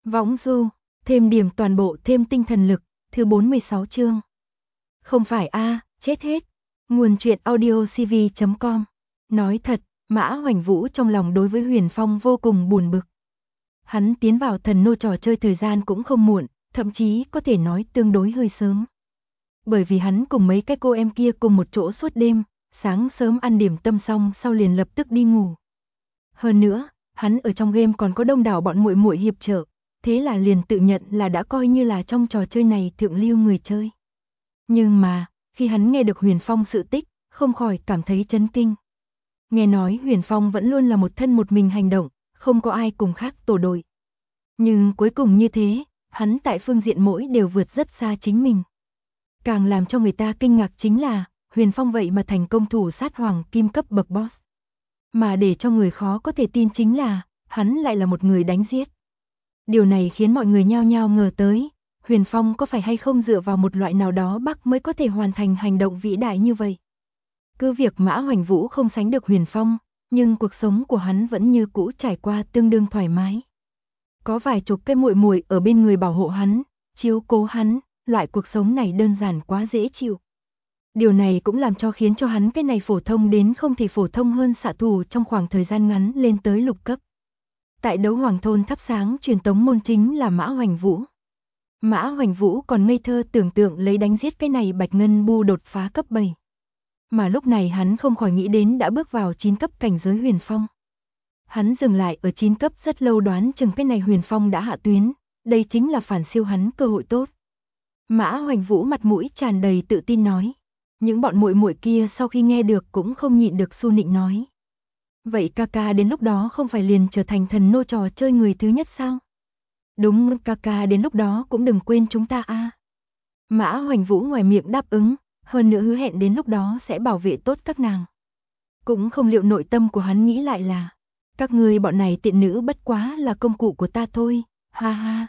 Võng du, thêm điểm toàn bộ thêm tinh thần lực, thứ 46 chương. Không phải chết hết. Nguồn truyện audiocv.com. Nói thật, Mã Hoành Vũ trong lòng đối với Huyền Phong vô cùng buồn bực. Hắn tiến vào thần nô trò chơi thời gian cũng không muộn, thậm chí có thể nói tương đối hơi sớm. Bởi vì hắn cùng mấy cái cô em kia cùng một chỗ suốt đêm, sáng sớm ăn điểm tâm xong sau liền lập tức đi ngủ. Hơn nữa, hắn ở trong game còn có đông đảo bọn muội muội hiệp trợ, thế là liền tự nhận là đã coi như là trong trò chơi này thượng lưu người chơi. Nhưng mà, khi hắn nghe được Huyền Phong sự tích, không khỏi cảm thấy chấn kinh. Nghe nói Huyền Phong vẫn luôn là một thân một mình hành động, không có ai cùng khác tổ đội. Nhưng cuối cùng như thế, hắn tại phương diện mỗi đều vượt rất xa chính mình. Càng làm cho người ta kinh ngạc chính là, Huyền Phong vậy mà thành công thủ sát hoàng kim cấp bậc boss. Mà để cho người khó có thể tin chính là, hắn lại là một người đánh giết. Điều này khiến mọi người nhao nhao ngờ tới, Huyền Phong có phải hay không dựa vào một loại nào đó bắc mới có thể hoàn thành hành động vĩ đại như vậy. Cứ việc Mã Hoành Vũ không sánh được Huyền Phong, nhưng cuộc sống của hắn vẫn như cũ trải qua tương đương thoải mái. Có vài chục cái muội muội ở bên người bảo hộ hắn, chiếu cố hắn, loại cuộc sống này đơn giản quá dễ chịu. Điều này cũng làm cho khiến cho hắn cái này phổ thông đến không thể phổ thông hơn xạ thủ trong khoảng thời gian ngắn lên tới lục cấp. Tại đấu hoàng thôn thắp sáng truyền tống môn chính là Mã Hoành Vũ. Mã Hoành Vũ còn ngây thơ tưởng tượng lấy đánh giết cái này Bạch Ngân Bu đột phá cấp 7. Mà lúc này hắn không khỏi nghĩ đến đã bước vào 9 cấp cảnh giới Huyền Phong. Hắn dừng lại ở 9 cấp rất lâu, đoán chừng cái này Huyền Phong đã hạ tuyến, đây chính là phản siêu hắn cơ hội tốt. Mã Hoành Vũ mặt mũi tràn đầy tự tin nói. Những bọn muội muội kia sau khi nghe được cũng không nhịn được su nịnh nói. Vậy ca ca đến lúc đó không phải liền trở thành thần nô trò chơi người thứ nhất sao? Đúng, ca ca đến lúc đó cũng đừng quên chúng ta a. Mã Hoành Vũ ngoài miệng đáp ứng, hơn nữa hứa hẹn đến lúc đó sẽ bảo vệ tốt các nàng. Cũng không liệu nội tâm của hắn nghĩ lại là, các ngươi bọn này tiện nữ bất quá là công cụ của ta thôi, ha ha.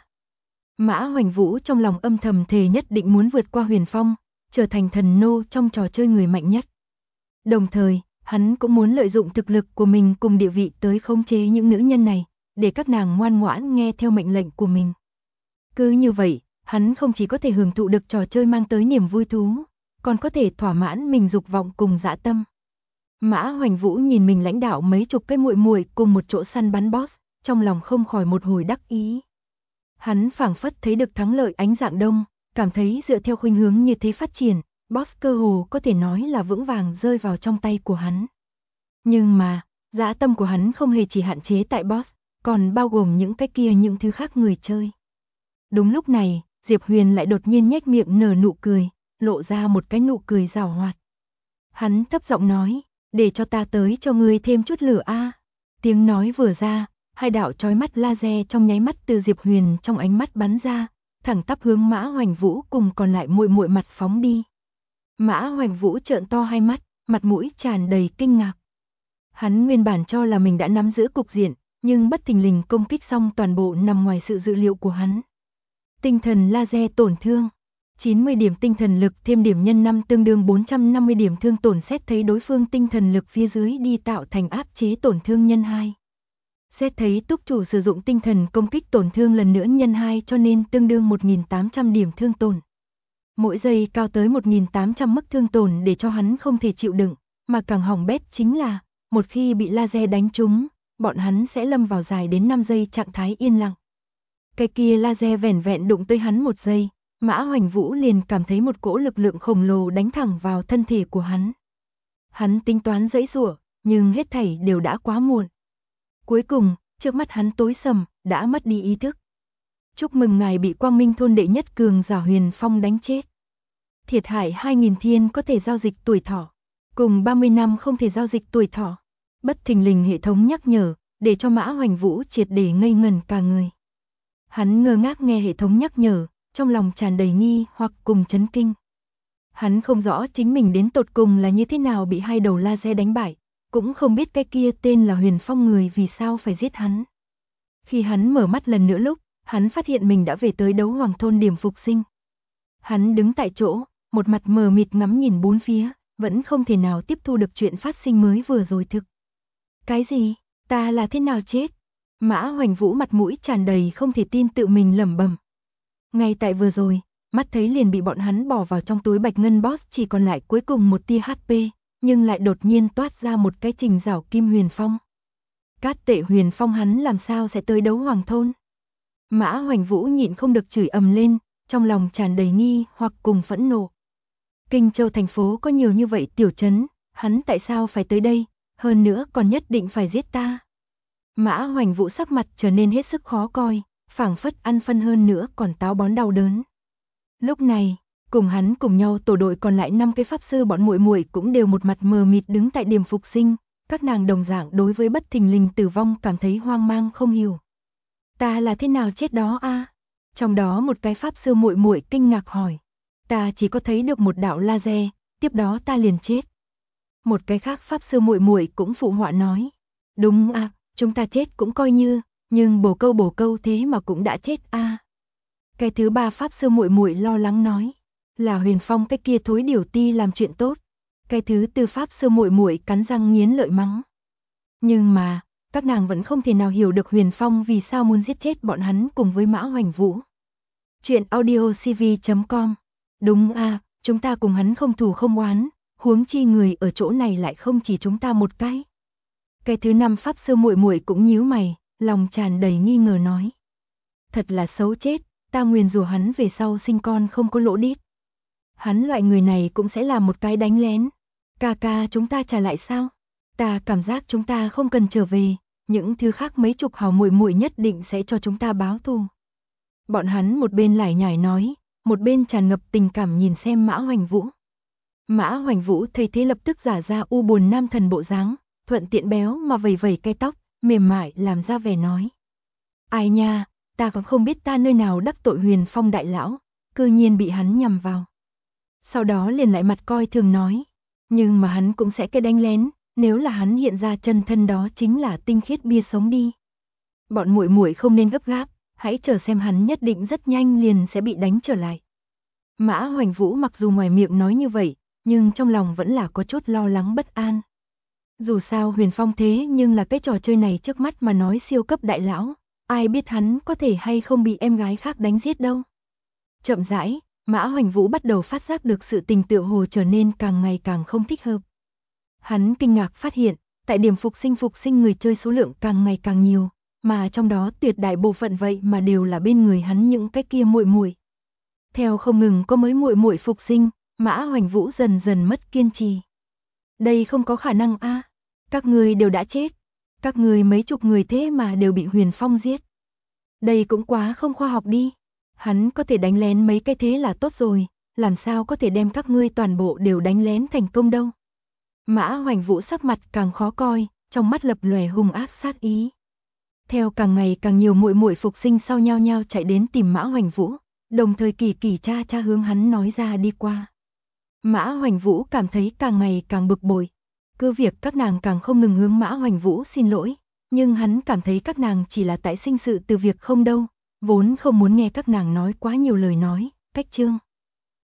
Mã Hoành Vũ trong lòng âm thầm thề nhất định muốn vượt qua Huyền Phong, trở thành thần nô trong trò chơi người mạnh nhất. Đồng thời, hắn cũng muốn lợi dụng thực lực của mình cùng địa vị tới khống chế những nữ nhân này, để các nàng ngoan ngoãn nghe theo mệnh lệnh của mình. Cứ như vậy, hắn không chỉ có thể hưởng thụ được trò chơi mang tới niềm vui thú, còn có thể thỏa mãn mình dục vọng cùng dã tâm. Mã Hoành Vũ nhìn mình lãnh đạo mấy chục cái muội muội cùng một chỗ săn bắn boss, trong lòng không khỏi một hồi đắc ý. Hắn phảng phất thấy được thắng lợi ánh dạng đông, cảm thấy dựa theo khuynh hướng như thế phát triển, boss cơ hồ có thể nói là vững vàng rơi vào trong tay của hắn. Nhưng mà, dã tâm của hắn không hề chỉ hạn chế tại boss, còn bao gồm những cái kia những thứ khác người chơi. Đúng lúc này, Diệp Huyền lại đột nhiên nhếch miệng nở nụ cười, lộ ra một cái nụ cười giảo hoạt. Hắn thấp giọng nói, để cho ta tới cho ngươi thêm chút lửa a. Tiếng nói vừa ra, hai đạo chói mắt laser trong nháy mắt từ Diệp Huyền trong ánh mắt bắn ra, thẳng tắp hướng Mã Hoành Vũ cùng còn lại muội muội mặt phóng đi. Mã Hoành Vũ trợn to hai mắt, mặt mũi tràn đầy kinh ngạc. Hắn nguyên bản cho là mình đã nắm giữ cục diện, nhưng bất thình lình công kích xong toàn bộ nằm ngoài sự dự liệu của hắn. Tinh thần laser tổn thương, 90 điểm tinh thần lực thêm điểm nhân 5 tương đương 450 điểm thương tổn, xét thấy đối phương tinh thần lực phía dưới đi tạo thành áp chế tổn thương nhân 2. Xét thấy túc chủ sử dụng tinh thần công kích tổn thương lần nữa nhân 2 cho nên tương đương 1.800 điểm thương tổn. Mỗi giây cao tới 1.800 mức thương tổn để cho hắn không thể chịu đựng, mà càng hỏng bét chính là, một khi bị laser đánh trúng, bọn hắn sẽ lâm vào dài đến 5 giây trạng thái yên lặng. Cái kia laser vẻn vẹn đụng tới hắn 1 giây, Mã Hoành Vũ liền cảm thấy một cỗ lực lượng khổng lồ đánh thẳng vào thân thể của hắn. Hắn tính toán giãy giụa, nhưng hết thảy đều đã quá muộn. Cuối cùng, trước mắt hắn tối sầm, đã mất đi ý thức. Chúc mừng ngài bị Quang Minh thôn đệ nhất cường giả Huyền Phong đánh chết. Thiệt hại 2.000 thiên có thể giao dịch tuổi thọ, cùng 30 năm không thể giao dịch tuổi thọ. Bất thình lình hệ thống nhắc nhở, để cho Mã Hoành Vũ triệt để ngây ngẩn cả người. Hắn ngơ ngác nghe hệ thống nhắc nhở, trong lòng tràn đầy nghi hoặc cùng chấn kinh. Hắn không rõ chính mình đến tột cùng là như thế nào bị hai đầu laser đánh bại, cũng không biết cái kia tên là Huyền Phong người vì sao phải giết hắn. Khi hắn mở mắt lần nữa lúc, hắn phát hiện mình đã về tới đấu hoàng thôn điểm phục sinh. Hắn đứng tại chỗ, một mặt mờ mịt ngắm nhìn bốn phía, vẫn không thể nào tiếp thu được chuyện phát sinh mới vừa rồi thực. Cái gì? Ta là thế nào chết? Mã Hoành Vũ mặt mũi tràn đầy không thể tin tự mình lẩm bẩm. Ngay tại vừa rồi, mắt thấy liền bị bọn hắn bỏ vào trong túi bạch ngân boss chỉ còn lại cuối cùng một tia HP, nhưng lại đột nhiên toát ra một cái Trình Giảo Kim Huyền Phong. Cát Tệ Huyền Phong hắn làm sao sẽ tới Đấu Hoàng thôn? Mã Hoành Vũ nhịn không được chửi ầm lên, trong lòng tràn đầy nghi hoặc cùng phẫn nộ. Kinh Châu thành phố có nhiều như vậy tiểu trấn, hắn tại sao phải tới đây, hơn nữa còn nhất định phải giết ta? Mã Hoành Vũ sắc mặt trở nên hết sức khó coi, phảng phất ăn phân hơn nữa còn táo bón đau đớn. Lúc này, cùng hắn cùng nhau tổ đội còn lại 5 cái pháp sư bọn muội muội cũng đều một mặt mờ mịt đứng tại điểm phục sinh, các nàng đồng dạng đối với bất thình lình tử vong cảm thấy hoang mang không hiểu. Ta là thế nào chết đó a? Trong đó một cái pháp sư muội muội kinh ngạc hỏi. Ta chỉ có thấy được một đạo laser, tiếp đó ta liền chết. Một cái khác pháp sư muội muội cũng phụ họa nói. Đúng a, chúng ta chết cũng coi như, nhưng bồ câu thế mà cũng đã chết a. Cái thứ ba pháp sư muội muội lo lắng nói. Là Huyền Phong cái kia thối điểu ti làm chuyện tốt. Cái thứ tư pháp sư muội muội cắn răng nghiến lợi mắng. Nhưng mà, các nàng vẫn không thể nào hiểu được Huyền Phong vì sao muốn giết chết bọn hắn cùng với Mã Hoành Vũ. Chuyện audiocv.com. Đúng a, chúng ta cùng hắn không thù không oán, huống chi người ở chỗ này lại không chỉ chúng ta một cái. Cái thứ năm pháp sư muội muội cũng nhíu mày, lòng tràn đầy nghi ngờ nói. Thật là xấu chết, ta nguyền rủa hắn về sau sinh con không có lỗ đít. Hắn loại người này cũng sẽ làm một cái đánh lén. Ca chúng ta trả lại sao? Ta cảm giác chúng ta không cần trở về, những thứ khác mấy chục hào muội muội nhất định sẽ cho chúng ta báo thù. Bọn hắn một bên lải nhải nói, một bên tràn ngập tình cảm nhìn xem Mã Hoành Vũ. Mã Hoành Vũ thấy thế lập tức giả ra u buồn nam thần bộ dáng, thuận tiện béo mà vẩy vẩy cái tóc, mềm mại làm ra vẻ nói. Ai nha, ta còn không biết ta nơi nào đắc tội Huyền Phong đại lão, cư nhiên bị hắn nhằm vào. Sau đó liền lại mặt coi thường nói, nhưng mà hắn cũng sẽ cái đánh lén, nếu là hắn hiện ra chân thân đó chính là tinh khiết bia sống đi. Bọn muội muội không nên gấp gáp, hãy chờ xem hắn nhất định rất nhanh liền sẽ bị đánh trở lại. Mã Hoành Vũ mặc dù ngoài miệng nói như vậy, nhưng trong lòng vẫn là có chút lo lắng bất an. Dù sao Huyền Phong thế nhưng là cái trò chơi này trước mắt mà nói siêu cấp đại lão, ai biết hắn có thể hay không bị em gái khác đánh giết đâu. Chậm rãi, Mã Hoành Vũ bắt đầu phát giác được sự tình tựa hồ trở nên càng ngày càng không thích hợp. Hắn kinh ngạc phát hiện, tại điểm phục sinh người chơi số lượng càng ngày càng nhiều, mà trong đó tuyệt đại bộ phận vậy mà đều là bên người hắn những cái kia muội muội. Theo không ngừng có mới muội muội phục sinh, Mã Hoành Vũ dần dần mất kiên trì. Đây không có khả năng a, các người đều đã chết, các người mấy chục người thế mà đều bị Huyền Phong giết. Đây cũng quá không khoa học đi. Hắn có thể đánh lén mấy cái thế là tốt rồi, làm sao có thể đem các ngươi toàn bộ đều đánh lén thành công đâu. Mã Hoành Vũ sắc mặt càng khó coi, trong mắt lập lòe hung ác sát ý. Theo càng ngày càng nhiều muội muội phục sinh sau nhau nhau chạy đến tìm Mã Hoành Vũ, đồng thời kỳ cha hướng hắn nói ra đi qua. Mã Hoành Vũ cảm thấy càng ngày càng bực bội, cứ việc các nàng càng không ngừng hướng Mã Hoành Vũ xin lỗi, nhưng hắn cảm thấy các nàng chỉ là tại sinh sự từ việc không đâu, vốn không muốn nghe các nàng nói quá nhiều lời nói, cách chương.